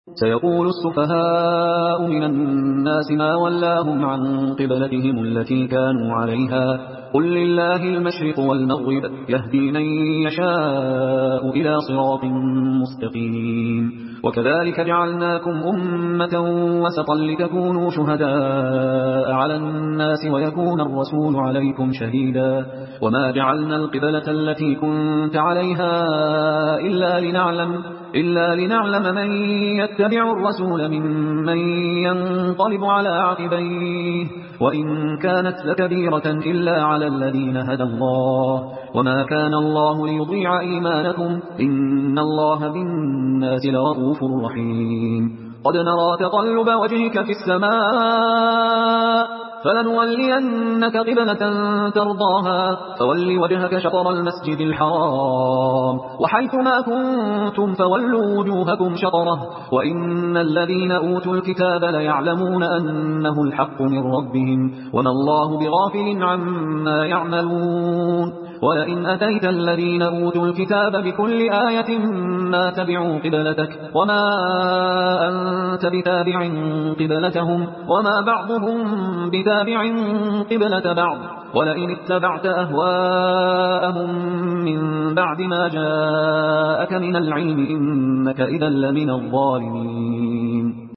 سيقول السفهاء من الناس ما ولاهم عن قبلتهم التي كانوا عليها قل لله المشرق والمغرب يهدي من يشاء إلى صراط مستقيم وكذلك جعلناكم أمة وسطا لتكونوا شهداء على الناس ويكون الرسول عليكم شهيدا وما جعلنا القبلة التي كنت عليها إلا لنعلم من يتبع الرسول ممن ينقلب على عقبيه وإن كانت لكبيرة إلا على الذين هدى الله وما كان الله ليضيع إيمانكم إن الله بالناس لرؤوف رحيم قد نرى تقلب وجهك في السماء فلنولينك قبلة ترضاها فول وجهك شطر المسجد الحرام وحيث ما كنتم فولوا وجوهكم شطره وإن الذين أوتوا الكتاب ليعلمون أنه الحق من ربهم وما الله بغافل عما يعملون ولئن أتيت الذين أوتوا الكتاب بكل آية ما تبعوا قبلتك وما أنت بتابع قبلتهم وما بعضهم بتابع قبلة بعض ولئن اتبعت أهواءهم من بعد ما جاءك من العلم إنك إذا لمن الظالمين